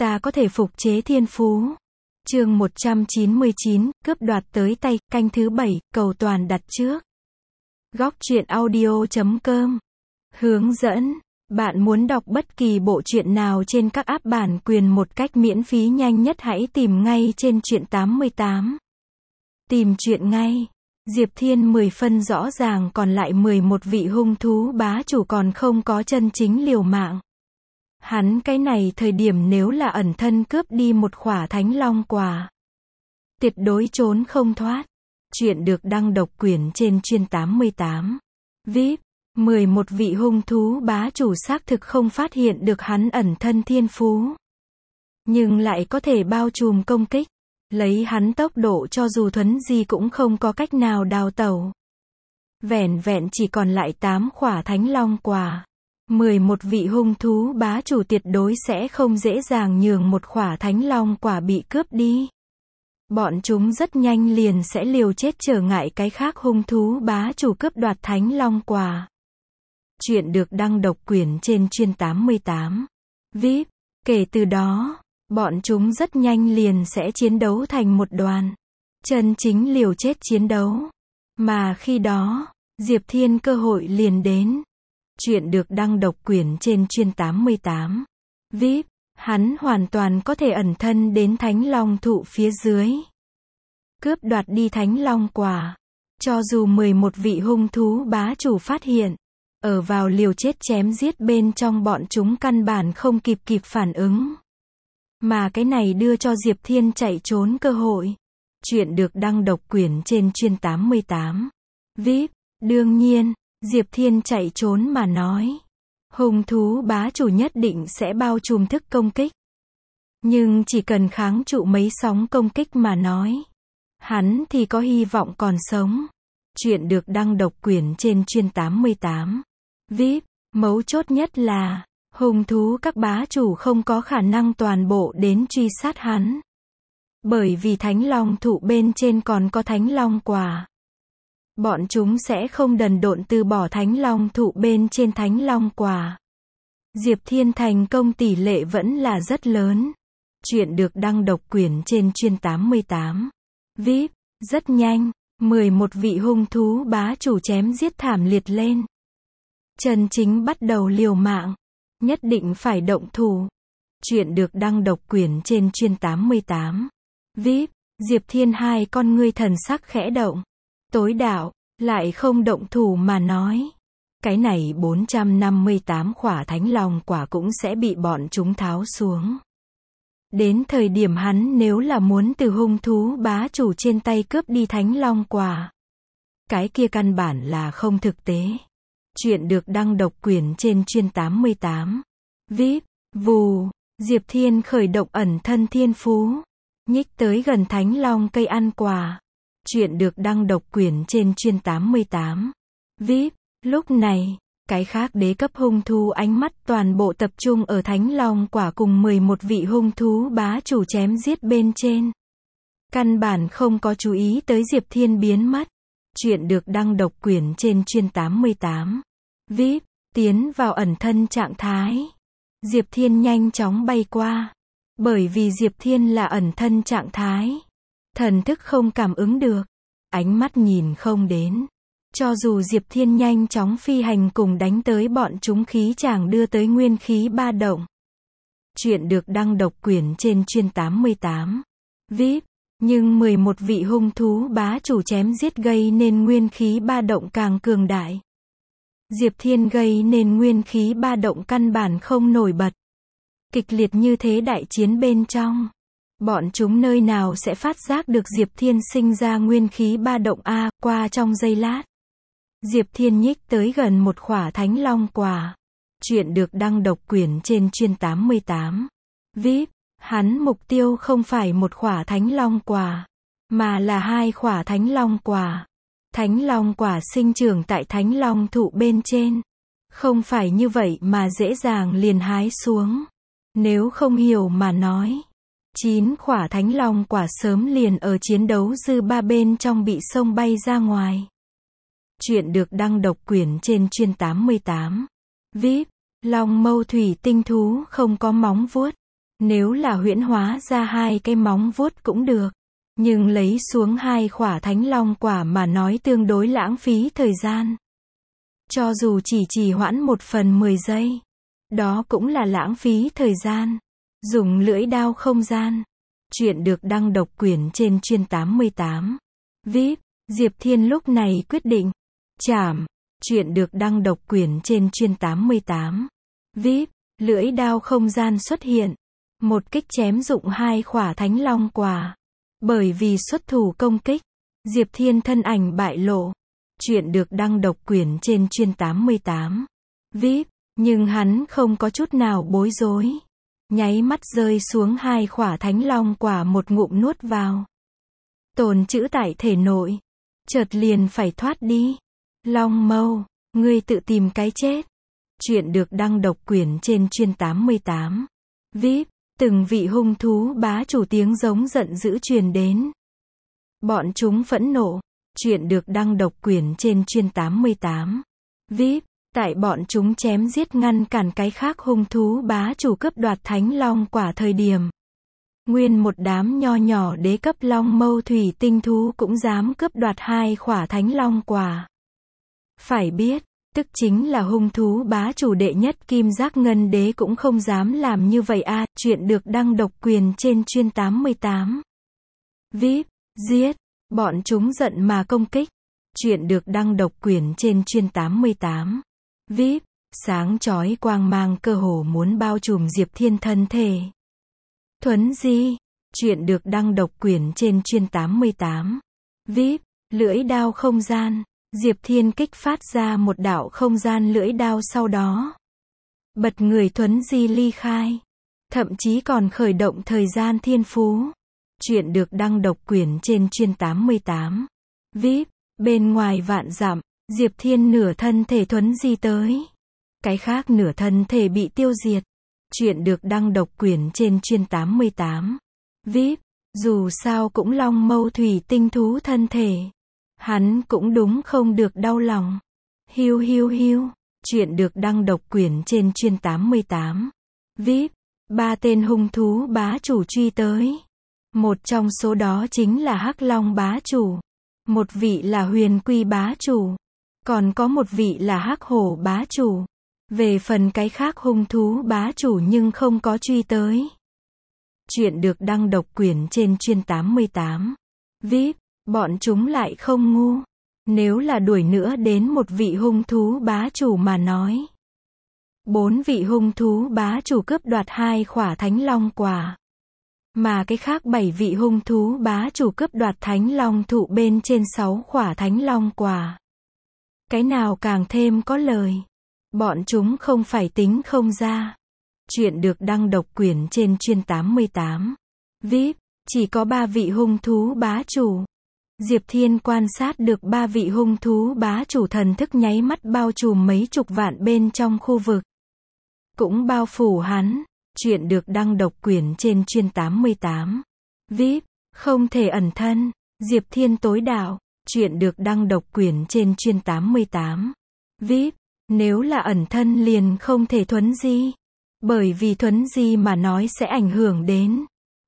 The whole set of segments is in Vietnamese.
ta có thể phục chế thiên phú. Chương 199, cướp đoạt tới tay, canh thứ 7, cầu toàn đặt trước. Góc truyện audio.com. Hướng dẫn. Bạn muốn đọc bất kỳ bộ truyện nào trên các app bản quyền một cách miễn phí nhanh nhất hãy tìm ngay trên truyện 88. Tìm truyện ngay. Diệp Thiên 10 phân rõ ràng còn lại 11 vị hung thú bá chủ còn không có chân chính liều mạng. Hắn cái này thời điểm nếu là ẩn thân cướp đi một khỏa thánh long quả, tuyệt đối trốn không thoát. Chuyện được đăng độc quyền trên chuyên 88. VIP, 11 vị hung thú bá chủ xác thực không phát hiện được hắn ẩn thân thiên phú, nhưng lại có thể bao trùm công kích. Lấy hắn tốc độ cho dù thuấn di cũng không có cách nào đào tẩu. Vẻn vẹn chỉ còn lại 8 khỏa thánh long quả. 11 vị hung thú bá chủ tuyệt đối sẽ không dễ dàng nhường một khỏa thánh long quả bị cướp đi. Bọn chúng rất nhanh liền sẽ liều chết trở ngại cái khác hung thú bá chủ cướp đoạt thánh long quả. Chuyện được đăng độc quyền trên chuyên 88. VIP, kể từ đó, bọn chúng rất nhanh liền sẽ chiến đấu thành một đoàn. Chân chính liều chết chiến đấu. Mà khi đó, Diệp Thiên cơ hội liền đến. Chuyện được đăng độc quyền trên chuyên 88. VIP, hắn hoàn toàn có thể ẩn thân đến thánh long thụ phía dưới, cướp đoạt đi thánh long quả. Cho dù 11 vị hung thú bá chủ phát hiện, ở vào liều chết chém giết bên trong bọn chúng căn bản không kịp phản ứng. Mà cái này đưa cho Diệp Thiên chạy trốn cơ hội. Chuyện được đăng độc quyền trên chuyên 88. VIP, đương nhiên, Diệp Thiên chạy trốn mà nói, hung thú bá chủ nhất định sẽ bao trùm thức công kích. Nhưng chỉ cần kháng trụ mấy sóng công kích mà nói, hắn thì có hy vọng còn sống. Chuyện được đăng độc quyền trên chuyên 88. VIP, mấu chốt nhất là, hung thú các bá chủ không có khả năng toàn bộ đến truy sát hắn. Bởi vì thánh long thụ bên trên còn có thánh long quả. Bọn chúng sẽ không đần độn từ bỏ thánh long thụ bên trên thánh long quả. Diệp Thiên thành công tỷ lệ vẫn là rất lớn. Chuyện được đăng độc quyền trên chuyên 88. VIP, rất nhanh, 11 vị hung thú bá chủ chém giết thảm liệt lên. Chân chính bắt đầu liều mạng. Nhất định phải động thủ. Chuyện được đăng độc quyền trên chuyên 88. VIP, Diệp Thiên hai con ngươi thần sắc khẽ động. Tối đạo, lại không động thủ mà nói, cái này 458 khỏa thánh long quả cũng sẽ bị bọn chúng tháo xuống. Đến thời điểm hắn nếu là muốn từ hung thú bá chủ trên tay cướp đi thánh long quả, cái kia căn bản là không thực tế. Chuyện được đăng độc quyền trên chuyên 88. VIP, vù, Diệp Thiên khởi động ẩn thân thiên phú, nhích tới gần thánh long cây ăn quả. Chuyện được đăng độc quyền trên chuyên 88. VIP, lúc này, cái khác đế cấp hung thú ánh mắt toàn bộ tập trung ở thánh long quả cùng 11 vị hung thú bá chủ chém giết bên trên. Căn bản không có chú ý tới Diệp Thiên biến mất. Chuyện được đăng độc quyền trên chuyên 88. VIP, tiến vào ẩn thân trạng thái. Diệp Thiên nhanh chóng bay qua. Bởi vì Diệp Thiên là ẩn thân trạng thái, thần thức không cảm ứng được, ánh mắt nhìn không đến. Cho dù Diệp Thiên nhanh chóng phi hành cùng đánh tới bọn chúng khí chàng đưa tới nguyên khí ba động. Chuyện được đăng độc quyền trên chuyên 88. VIP, nhưng 11 vị hung thú bá chủ chém giết gây nên nguyên khí ba động càng cường đại. Diệp Thiên gây nên nguyên khí ba động căn bản không nổi bật. Kịch liệt như thế đại chiến bên trong, bọn chúng nơi nào sẽ phát giác được Diệp Thiên sinh ra nguyên khí ba động a. Qua trong giây lát, Diệp Thiên nhích tới gần một khỏa thánh long quả. Chuyện được đăng độc quyền trên chuyên 88. VIP, hắn mục tiêu không phải một khỏa thánh long quả, mà là 2 khỏa thánh long quả. Thánh long quả sinh trưởng tại thánh long thụ bên trên. Không phải như vậy mà dễ dàng liền hái xuống. Nếu không hiểu mà nói, 9 khỏa thánh long quả sớm liền ở chiến đấu dư ba bên trong bị xông bay ra ngoài. Chuyện được đăng độc quyền trên chuyên 88. VIP, long mâu thủy tinh thú không có móng vuốt. Nếu là huyễn hóa ra 2 cái móng vuốt cũng được. Nhưng lấy xuống 2 khỏa Thánh Long quả mà nói tương đối lãng phí thời gian. Cho dù chỉ trì hoãn 1/10 giây. Đó cũng là lãng phí thời gian. Dùng lưỡi đao không gian. Chuyện được đăng độc quyền trên chuyên 88. VIP, Diệp Thiên lúc này quyết định. Chảm. Chuyện được đăng độc quyền trên chuyên 88. VIP, lưỡi đao không gian xuất hiện. Một kích chém dụng 2 khỏa Thánh Long quả. Bởi vì xuất thủ công kích, Diệp Thiên thân ảnh bại lộ. Chuyện được đăng độc quyền trên chuyên 88. VIP, nhưng hắn không có chút nào bối rối. Nháy mắt rơi xuống 2 khỏa Thánh Long quả một ngụm nuốt vào. Tồn trữ tại thể nội. Chợt liền phải thoát đi. Long Mâu, ngươi tự tìm cái chết. Chuyện được đăng độc quyền trên chuyên 88. VIP, từng vị hung thú bá chủ tiếng giống giận dữ truyền đến. Bọn chúng phẫn nộ. Chuyện được đăng độc quyền trên chuyên 88. VIP, tại bọn chúng chém giết ngăn cản cái khác hung thú bá chủ cướp đoạt Thánh Long quả thời điểm. Nguyên một đám nho nhỏ đế cấp Long Mâu thủy tinh thú cũng dám cướp đoạt 2 khỏa Thánh Long quả. Phải biết, tức chính là hung thú bá chủ đệ nhất Kim Giác Ngân Đế cũng không dám làm như vậy a. Chuyện được đăng độc quyền trên chuyên 88. VIP, giết. Bọn chúng giận mà công kích. Chuyện được đăng độc quyền trên chuyên 88. VIP, sáng chói quang mang cơ hồ muốn bao trùm Diệp Thiên thân thể. Thuấn di. Chuyện được đăng độc quyền trên chuyên 88. VIP, lưỡi đao không gian. Diệp Thiên kích phát ra một đạo không gian lưỡi đao sau đó. Bật người thuấn di ly khai. Thậm chí còn khởi động thời gian thiên phú. Chuyện được đăng độc quyền trên chuyên 88. VIP, bên ngoài vạn dặm, Diệp Thiên nửa thân thể thuấn di tới. Cái khác nửa thân thể bị tiêu diệt. Chuyện được đăng độc quyền trên chuyên 88. VIP, dù sao cũng Long Mâu thủy tinh thú thân thể. Hắn cũng đúng không được đau lòng. Hiu hiu hiu. Chuyện được đăng độc quyền trên chuyên 88. VIP, 3 tên hung thú bá chủ truy tới. Một trong số đó chính là Hắc Long bá chủ. Một vị là Huyền Quy bá chủ. Còn có một vị là Hắc Hổ bá chủ. Về phần cái khác hung thú bá chủ nhưng không có truy tới. Chuyện được đăng độc quyền trên chuyên 88. VIP, bọn chúng lại không ngu. Nếu là đuổi nữa đến một vị hung thú bá chủ mà nói. 4 vị hung thú bá chủ cướp đoạt 2 khỏa Thánh Long quả. Mà cái khác 7 vị hung thú bá chủ cướp đoạt Thánh Long thụ bên trên 6 khỏa Thánh Long quả. Cái nào càng thêm có lời. Bọn chúng không phải tính không ra. Chuyện được đăng độc quyền trên chuyên 88. VIP, chỉ có 3 vị hung thú bá chủ. Diệp Thiên quan sát được 3 vị hung thú bá chủ thần thức nháy mắt bao trùm mấy chục vạn bên trong khu vực. Cũng bao phủ hắn. Chuyện được đăng độc quyền trên chuyên 88. VIP, không thể ẩn thân. Diệp Thiên tối đạo. Chuyện được đăng độc quyền trên chuyên 88. VIP, nếu là ẩn thân liền không thể thuấn di. Bởi vì thuấn di mà nói sẽ ảnh hưởng đến.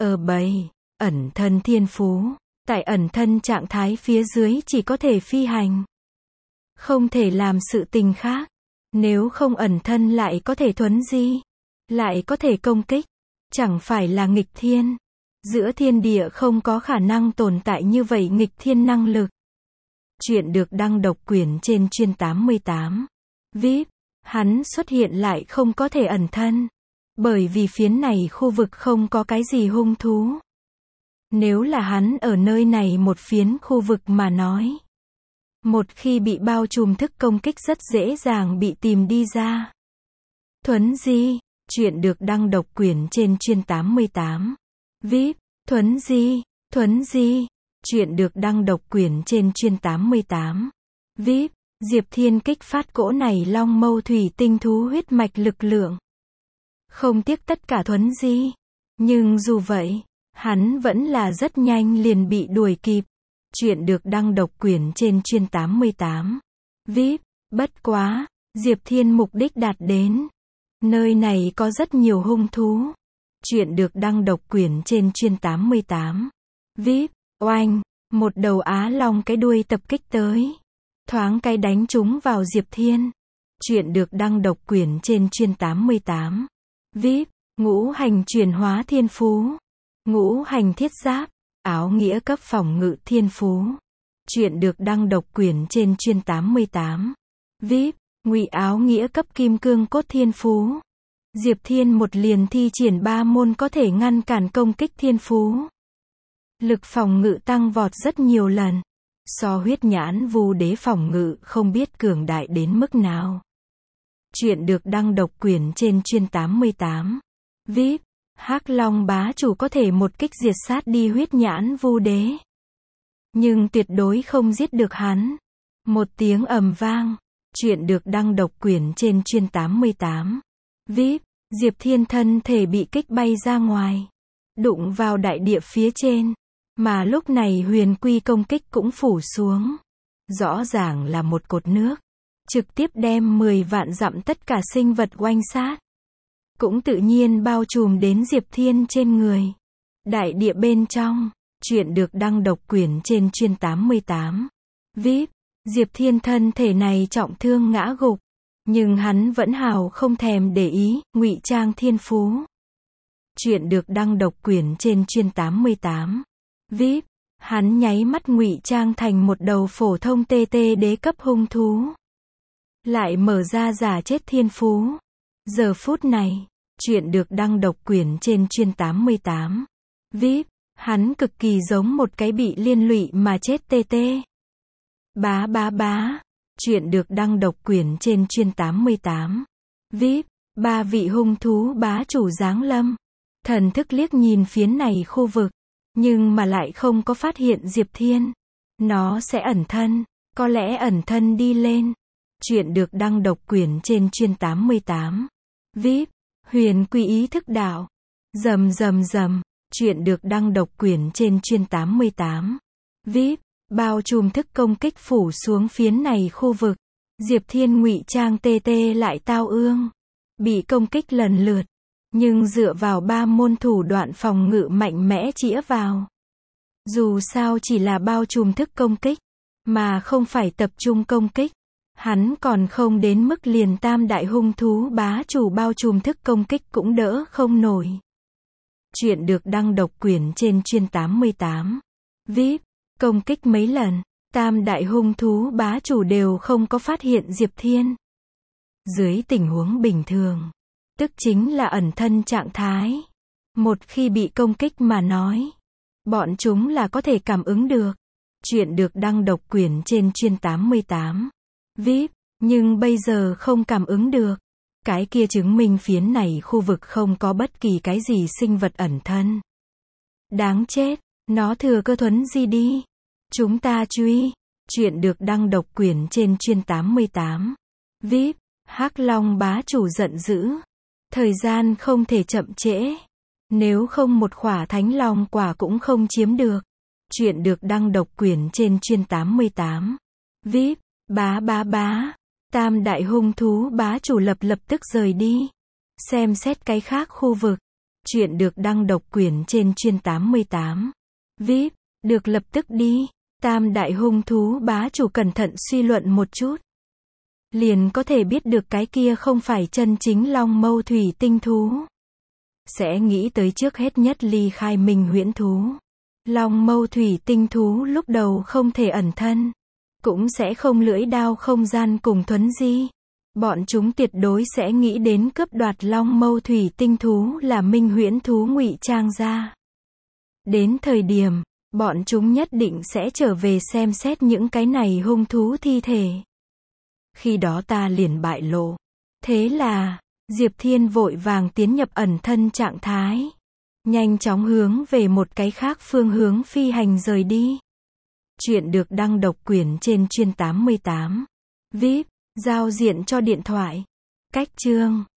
Ẩn thân thiên phú. Tại ẩn thân trạng thái phía dưới chỉ có thể phi hành. Không thể làm sự tình khác. Nếu không ẩn thân lại có thể thuấn di. Lại có thể công kích. Chẳng phải là nghịch thiên. Giữa thiên địa không có khả năng tồn tại như vậy nghịch thiên năng lực. Chuyện được đăng độc quyền trên chuyên 88. VIP, hắn xuất hiện lại không có thể ẩn thân. Bởi vì phiến này khu vực không có cái gì hung thú. Nếu là hắn ở nơi này một phiến khu vực mà nói. Một khi bị bao trùm thức công kích rất dễ dàng bị tìm đi ra. Thuấn di. Chuyện được đăng độc quyền trên chuyên 88. VIP, thuấn di. Chuyện được đăng độc quyền trên chuyên 88. VIP, Diệp Thiên kích phát cỗ này Long Mâu thủy tinh thú huyết mạch lực lượng. Không tiếc tất cả thuấn di. Nhưng dù vậy, hắn vẫn là rất nhanh liền bị đuổi kịp. Chuyện được đăng độc quyền trên chuyên 88. VIP, bất quá, Diệp Thiên mục đích đạt đến. Nơi này có rất nhiều hung thú. Chuyện được đăng độc quyền trên chuyên 88. VIP, oanh, một đầu á long cái đuôi tập kích tới. Thoáng cái đánh trúng vào Diệp Thiên. Chuyện được đăng độc quyền trên chuyên 88. VIP, ngũ hành chuyển hóa thiên phú. Ngũ hành thiết giáp, áo nghĩa cấp phòng ngự thiên phú. Chuyện được đăng độc quyền trên chuyên 88. VIP, ngụy áo nghĩa cấp kim cương cốt thiên phú. Diệp Thiên một liền thi triển 3 môn có thể ngăn cản công kích thiên phú. Lực phòng ngự tăng vọt rất nhiều lần. So huyết nhãn vu đế phòng ngự không biết cường đại đến mức nào. Chuyện được đăng độc quyền trên chuyên 88. VIP, Hắc Long bá chủ có thể một kích diệt sát đi huyết nhãn vu đế. Nhưng tuyệt đối không giết được hắn. Một tiếng ầm vang. Chuyện được đăng độc quyền trên chuyên 88. VIP, Diệp Thiên thân thể bị kích bay ra ngoài. Đụng vào đại địa phía trên. Mà lúc này huyền quy công kích cũng phủ xuống. Rõ ràng là một cột nước. Trực tiếp đem 10 vạn dặm tất cả sinh vật oanh sát. Cũng tự nhiên bao trùm đến Diệp Thiên trên người. Đại địa bên trong. Chuyện được đăng độc quyền trên chuyên 88. VIP, Diệp Thiên thân thể này trọng thương ngã gục. Nhưng hắn vẫn hào không thèm để ý, ngụy trang thiên phú. Chuyện được đăng độc quyền trên chuyên 88. VIP, hắn nháy mắt ngụy trang thành một đầu phổ thông TT đế cấp hung thú. Lại mở ra giả chết thiên phú. Giờ phút này, chuyện được đăng độc quyền trên chuyên 88. VIP, hắn cực kỳ giống một cái bị liên lụy mà chết TT. Bá bá bá. Chuyện được đăng độc quyền trên chuyên 88. VIP, 3 vị hung thú bá chủ giáng lâm. Thần thức liếc nhìn phiến này khu vực. Nhưng mà lại không có phát hiện Diệp Thiên. Nó sẽ ẩn thân. Có lẽ ẩn thân đi lên. Chuyện được đăng độc quyền trên chuyên 88. VIP, huyền quy ý thức đạo. Rầm rầm rầm. Chuyện được đăng độc quyền trên chuyên 88. VIP, bao trùm thức công kích phủ xuống phiến này khu vực. Diệp Thiên ngụy trang TT lại tao ương. Bị công kích lần lượt. Nhưng dựa vào 3 môn thủ đoạn phòng ngự mạnh mẽ chĩa vào. Dù sao chỉ là bao trùm thức công kích. Mà không phải tập trung công kích. Hắn còn không đến mức liền tam đại hung thú bá chủ bao trùm thức công kích cũng đỡ không nổi. Chuyện được đăng độc quyền trên chuyên 88. VIP, công kích mấy lần, tam đại hung thú bá chủ đều không có phát hiện Diệp Thiên. Dưới tình huống bình thường, tức chính là ẩn thân trạng thái. Một khi bị công kích mà nói, bọn chúng là có thể cảm ứng được. Chuyện được đăng độc quyền trên chuyên 88. VIP, nhưng bây giờ không cảm ứng được. Cái kia chứng minh phiến này khu vực không có bất kỳ cái gì sinh vật ẩn thân. Đáng chết, nó thừa cơ thuấn di đi. Chúng ta truy. Chuyện được đăng độc quyền trên chuyên 88. VIP, Hắc Long bá chủ giận dữ. Thời gian không thể chậm trễ. Nếu không một khỏa thánh long quả cũng không chiếm được. Chuyện được đăng độc quyền trên chuyên 88. VIP, bá bá bá. Tam đại hung thú bá chủ lập tức rời đi. Xem xét cái khác khu vực. Chuyện được đăng độc quyền trên chuyên 88. VIP, được lập tức đi. Tam đại hung thú bá chủ cẩn thận suy luận một chút. Liền có thể biết được cái kia không phải chân chính long mâu thủy tinh thú. Sẽ nghĩ tới trước hết nhất ly khai minh huyễn thú. Long mâu thủy tinh thú lúc đầu không thể ẩn thân. Cũng sẽ không lưỡi đao không gian cùng thuấn di. Bọn chúng tuyệt đối sẽ nghĩ đến cướp đoạt long mâu thủy tinh thú là minh huyễn thú ngụy trang ra. Đến thời điểm, bọn chúng nhất định sẽ trở về xem xét những cái này hung thú thi thể. Khi đó ta liền bại lộ. Thế là, Diệp Thiên vội vàng tiến nhập ẩn thân trạng thái. Nhanh chóng hướng về một cái khác phương hướng phi hành rời đi. Chuyện được đăng độc quyền trên chuyên 88. VIP, giao diện cho điện thoại. Cách chương